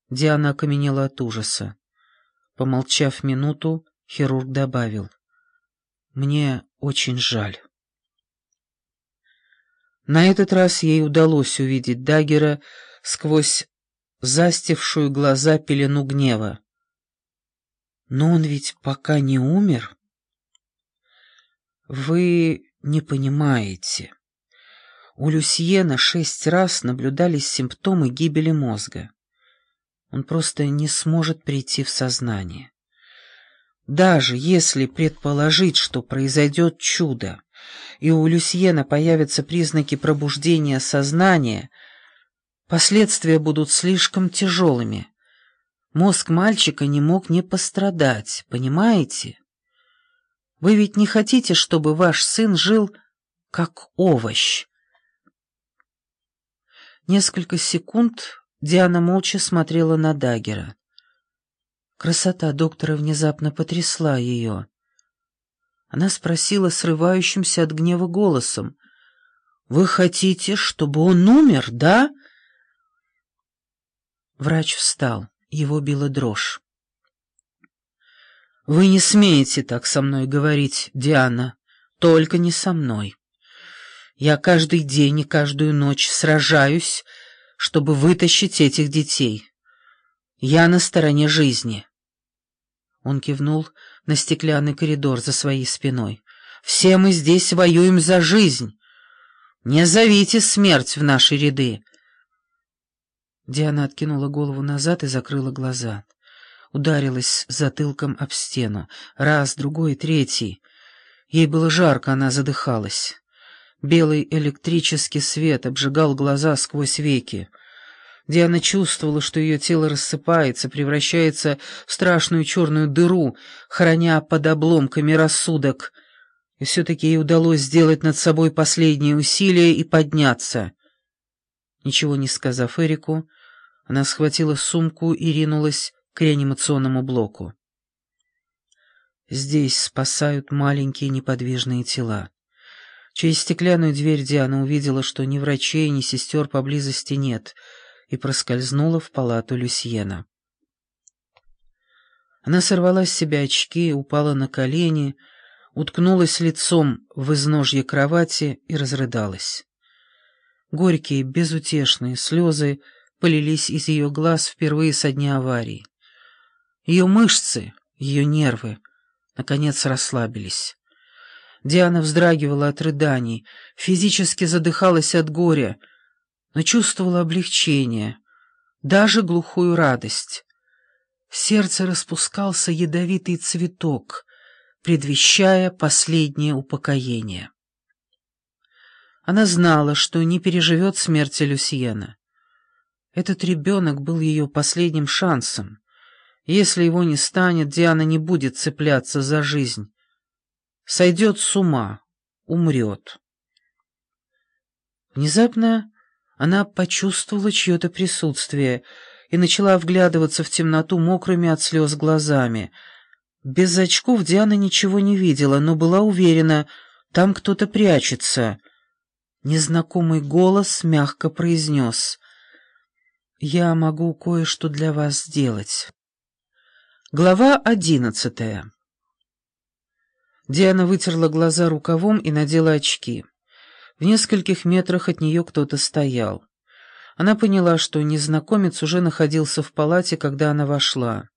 Диана окаменела от ужаса. Помолчав минуту, хирург добавил: «Мне очень жаль». На этот раз ей удалось увидеть Даггера сквозь застившую глаза пелену гнева. «Но он ведь пока не умер?» «Вы не понимаете. У Люсьена 6 раз наблюдались симптомы гибели мозга. Он просто не сможет прийти в сознание. Даже если предположить, что произойдет чудо, и у Люсьена появятся признаки пробуждения сознания, последствия будут слишком тяжелыми. Мозг мальчика не мог не пострадать, понимаете? Вы ведь не хотите, чтобы ваш сын жил как овощ?» Несколько секунд Диана молча смотрела на Даггера. Красота доктора внезапно потрясла ее. Она спросила срывающимся от гнева голосом: «Вы хотите, чтобы он умер, да?» Врач встал, его била дрожь. «Вы не смеете так со мной говорить, Диана, только не со мной. Я каждый день и каждую ночь сражаюсь, чтобы вытащить этих детей. Я на стороне жизни». Он кивнул на стеклянный коридор за своей спиной. «Все мы здесь воюем за жизнь. Не зовите смерть в наши ряды». Диана откинула голову назад и закрыла глаза. Ударилась затылком об стену. Раз, другой, третий. Ей было жарко, она задыхалась. Белый электрический свет обжигал глаза сквозь веки. Диана чувствовала, что ее тело рассыпается, превращается в страшную черную дыру, храня под обломками рассудок. И все-таки ей удалось сделать над собой последние усилия и подняться. Ничего не сказав Эрику, она схватила сумку и ринулась к реанимационному блоку. Здесь спасают маленькие неподвижные тела. Через стеклянную дверь Диана увидела, что ни врачей, ни сестер поблизости нет, и проскользнула в палату Люсьена. Она сорвала с себя очки, упала на колени, уткнулась лицом в изножье кровати и разрыдалась. Горькие, безутешные слезы полились из ее глаз впервые со дня аварии. Ее мышцы, ее нервы, наконец, расслабились. Диана вздрагивала от рыданий, физически задыхалась от горя, но чувствовала облегчение, даже глухую радость. В сердце распускался ядовитый цветок, предвещая последнее упокоение. Она знала, что не переживет смерти Люсьена. Этот ребенок был ее последним шансом. Если его не станет, Диана не будет цепляться за жизнь. Сойдет с ума, умрет. Внезапно она почувствовала чье-то присутствие и начала вглядываться в темноту мокрыми от слез глазами. Без очков Диана ничего не видела, но была уверена, там кто-то прячется. Незнакомый голос мягко произнес: «Я могу кое-что для вас сделать». Глава 11. Диана вытерла глаза рукавом и надела очки. В нескольких метрах от нее кто-то стоял. Она поняла, что незнакомец уже находился в палате, когда она вошла.